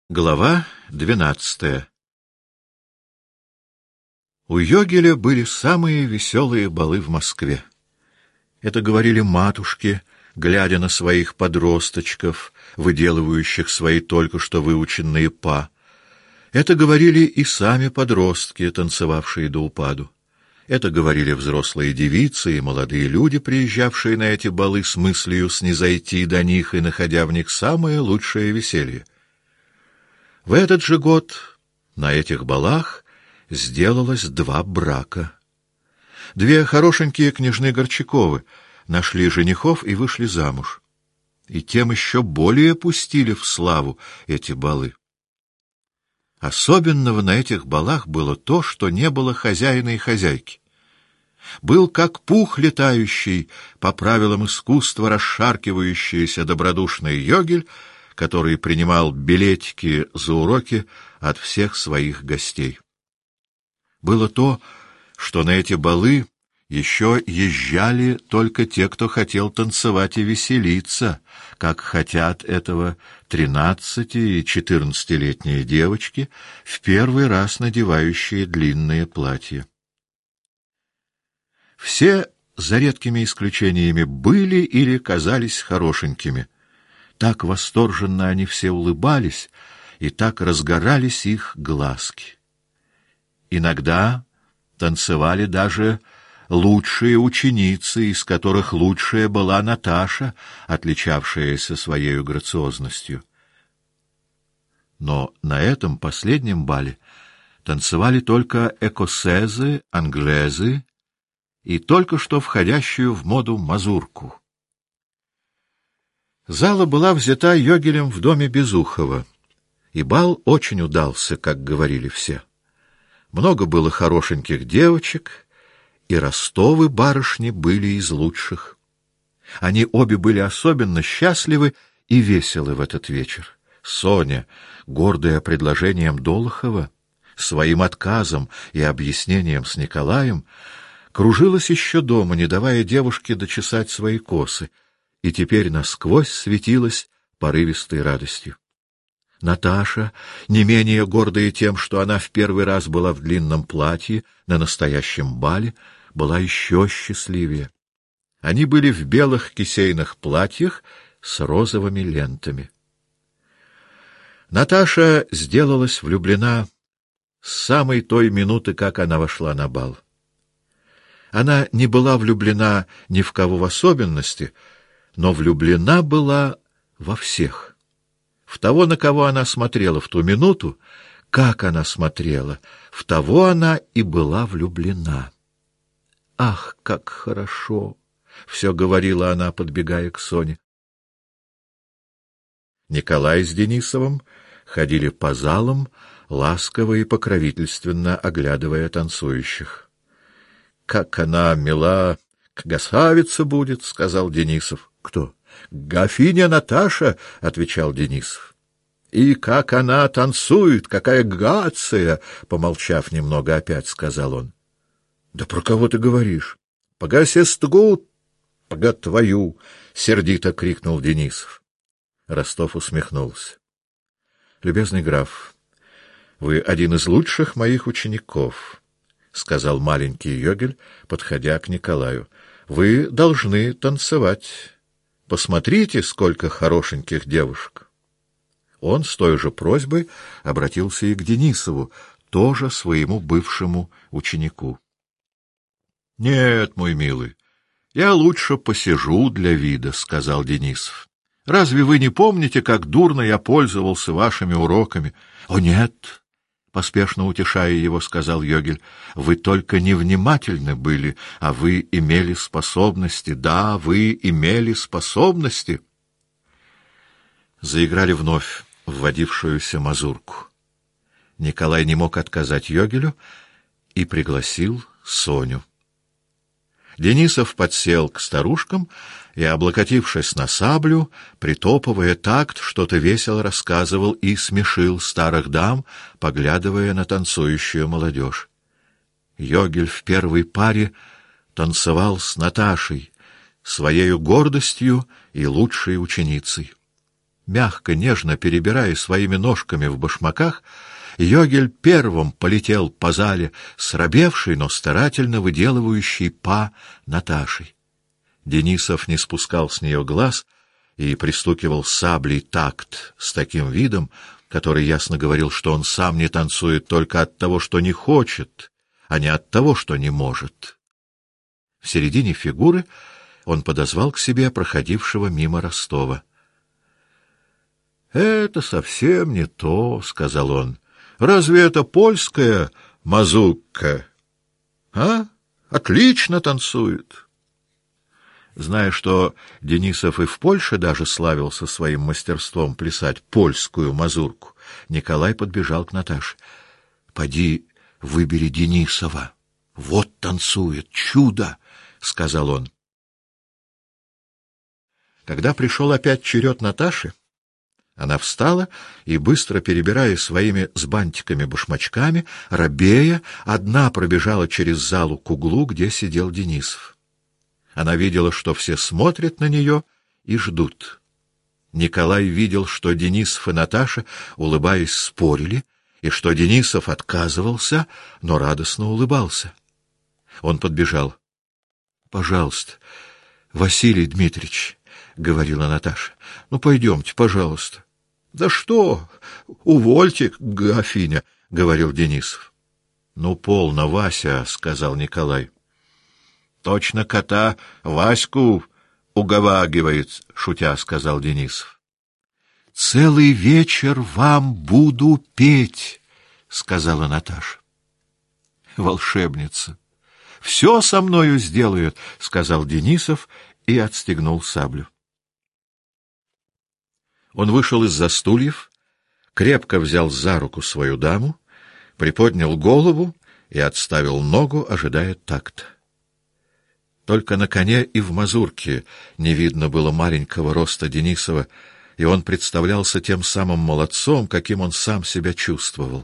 Глава 12. У Йогеля были самые веселые балы в Москве. Это говорили матушки, глядя на своих подросточков, выделывающих свои только что выученные па. Это говорили и сами подростки, танцевавшие до упаду. Это говорили взрослые девицы и молодые люди, приезжавшие на эти балы с мыслью снизойти до них и находя в них самое лучшее веселье. В этот же год на этих балах сделалось 2 брака. 2 хорошенькие княжны Горчаковы нашли женихов и вышли замуж. И тем еще более пустили в славу эти балы. Особенного на этих балах было то, что не было хозяина и хозяйки. Был как пух летающий, по правилам искусства расшаркивающийся добродушный Йогель, который принимал билетики за уроки от всех своих гостей. Было то, что на эти балы еще езжали только те, кто хотел танцевать и веселиться, как хотят этого 13- и 14-летние девочки, в первый раз надевающие длинные платья. Все, за редкими исключениями, были или казались хорошенькими. Так восторженно они все улыбались, и так разгорались их глазки. Иногда танцевали даже лучшие ученицы, из которых лучшая была Наташа, отличавшаяся своей грациозностью. Но на этом последнем бале танцевали только экосезы, англезы и только что входящую в моду мазурку. Зала была взята Йогелем в доме Безухова, и бал очень удался, как говорили все. Много было хорошеньких девочек, и Ростовы барышни были из лучших. Они обе были особенно счастливы и веселы в этот вечер. Соня, гордая предложением Долохова, своим отказом и объяснением с Николаем, кружилась еще дома, не давая девушке дочесать свои косы, и теперь насквозь светилась порывистой радостью. Наташа, не менее гордая тем, что она в первый раз была в длинном платье на настоящем бале, была еще счастливее. Они были в белых кисейных платьях с розовыми лентами. Наташа сделалась влюблена с самой той минуты, как она вошла на бал. Она не была влюблена ни в кого в особенности, но влюблена была во всех. В того, на кого она смотрела в ту минуту, как она смотрела, в того она и была влюблена. «Ах, как хорошо!» — все говорила она, подбегая к Соне. Николай с Денисовым ходили по залам, ласково и покровительственно оглядывая танцующих. «Как она мила, красавица будет!» — сказал Денисов. «Кто?» «Графиня Наташа», — отвечал Денисов. «И как она танцует, какая грация!» — помолчав немного, опять сказал он. «Да про кого ты говоришь?» «Пога сестру, пога твою!» — сердито крикнул Денисов. Ростов усмехнулся. «Любезный граф, вы один из лучших моих учеников», — сказал маленький Йогель, подходя к Николаю. «Вы должны танцевать. Посмотрите, сколько хорошеньких девушек». Он с той же просьбой обратился и к Денисову, тоже своему бывшему ученику. «Нет, мой милый, я лучше посижу для вида», — сказал Денисов. «Разве вы не помните, как дурно я пользовался вашими уроками?» «О, нет!» — поспешно утешая его, сказал Йогель. «Вы только невнимательны были, а вы имели способности. Да, вы имели способности». Заиграли вновь вводившуюся мазурку. Николай не мог отказать Йогелю и пригласил Соню. Денисов подсел к старушкам и, облокотившись на саблю, притопывая такт, что-то весело рассказывал и смешил старых дам, поглядывая на танцующую молодежь. Йогель в первой паре танцевал с Наташей, своею гордостью и лучшей ученицей. мягко, нежно перебирая своими ножками в башмаках, Йогель первым полетел по зале с робевшей, но старательно выделывающей па Наташей. Денисов не спускал с нее глаз и пристукивал саблей такт с таким видом, который ясно говорил, что он сам не танцует только от того, что не хочет, а не от того, что не может. В середине фигуры он подозвал к себе проходившего мимо Ростова. — Это совсем не то, — сказал он. — Разве это польская мазурка? А? Отлично танцует. Зная, что Денисов и в Польше даже славился своим мастерством плясать польскую мазурку, Николай подбежал к Наташе. — Поди, выбери Денисова. Вот танцует, чудо! — сказал он. Когда пришел опять черед Наташи, она встала и, быстро перебирая своими с бантиками башмачками, робея, одна пробежала через залу к углу, где сидел Денисов. Она видела, что все смотрят на нее и ждут. Николай видел, что Денисов и Наташа, улыбаясь, спорили, и что Денисов отказывался, но радостно улыбался. Он подбежал. — Пожалуйста, Василий Дмитриевич, — говорила Наташа, — ну, пойдемте, пожалуйста. — Да что? Увольте, графиня, — говорил Денисов. — Ну, полно, Вася, — сказал Николай. — Точно кота Ваську уговаривает, — шутя сказал Денисов. — Целый вечер вам буду петь, — сказала Наташа. — Волшебница. — Все со мною сделают, — сказал Денисов и отстегнул саблю. Он вышел из-за стульев, крепко взял за руку свою даму, приподнял голову и отставил ногу, ожидая такта. Только на коне и в мазурке не видно было маленького роста Денисова, и он представлялся тем самым молодцом, каким он сам себя чувствовал.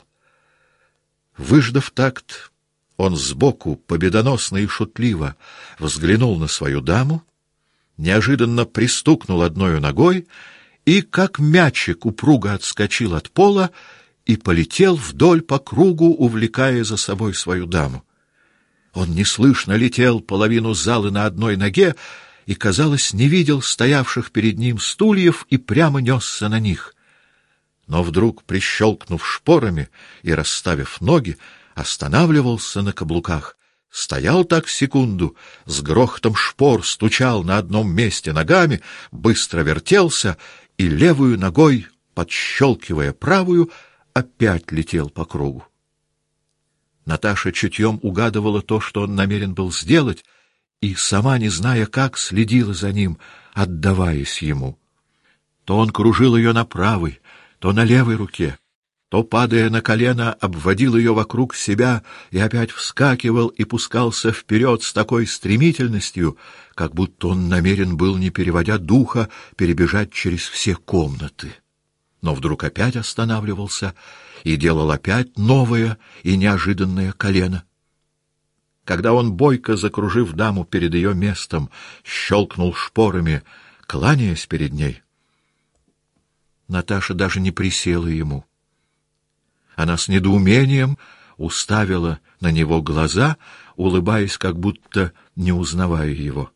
Выждав такт, он сбоку, победоносно и шутливо, взглянул на свою даму, неожиданно пристукнул одной ногой и, как мячик, упруго отскочил от пола и полетел вдоль по кругу, увлекая за собой свою даму. Он неслышно летел половину залы на одной ноге и, казалось, не видел стоявших перед ним стульев и прямо несся на них. Но вдруг, прищелкнув шпорами и расставив ноги, останавливался на каблуках, стоял так секунду, с грохотом шпор стучал на одном месте ногами, быстро вертелся и левую ногой, подщелкивая правую, опять летел по кругу. Наташа чутьем угадывала то, что он намерен был сделать, и, сама не зная как, следила за ним, отдаваясь ему. То он кружил ее на правой, то на левой руке, то, падая на колено, обводил ее вокруг себя и опять вскакивал и пускался вперед с такой стремительностью, как будто он намерен был, не переводя духа, перебежать через все комнаты. Но вдруг опять останавливался и делал опять новое и неожиданное колено. Когда он, бойко закружив даму перед ее местом, щелкнул шпорами, кланяясь перед ней, Наташа даже не присела ему. Она с недоумением уставила на него глаза, улыбаясь, как будто не узнавая его.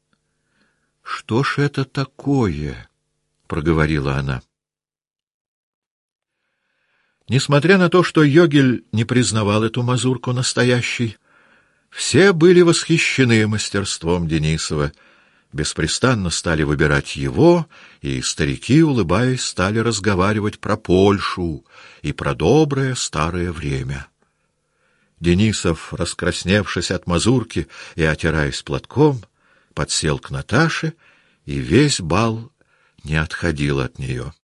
— Что ж это такое? — проговорила она. Несмотря на то, что Йогель не признавал эту мазурку настоящей, все были восхищены мастерством Денисова, беспрестанно стали выбирать его, и старики, улыбаясь, стали разговаривать про Польшу и про доброе старое время. Денисов, раскрасневшись от мазурки и отираясь платком, подсел к Наташе, и весь бал не отходил от нее.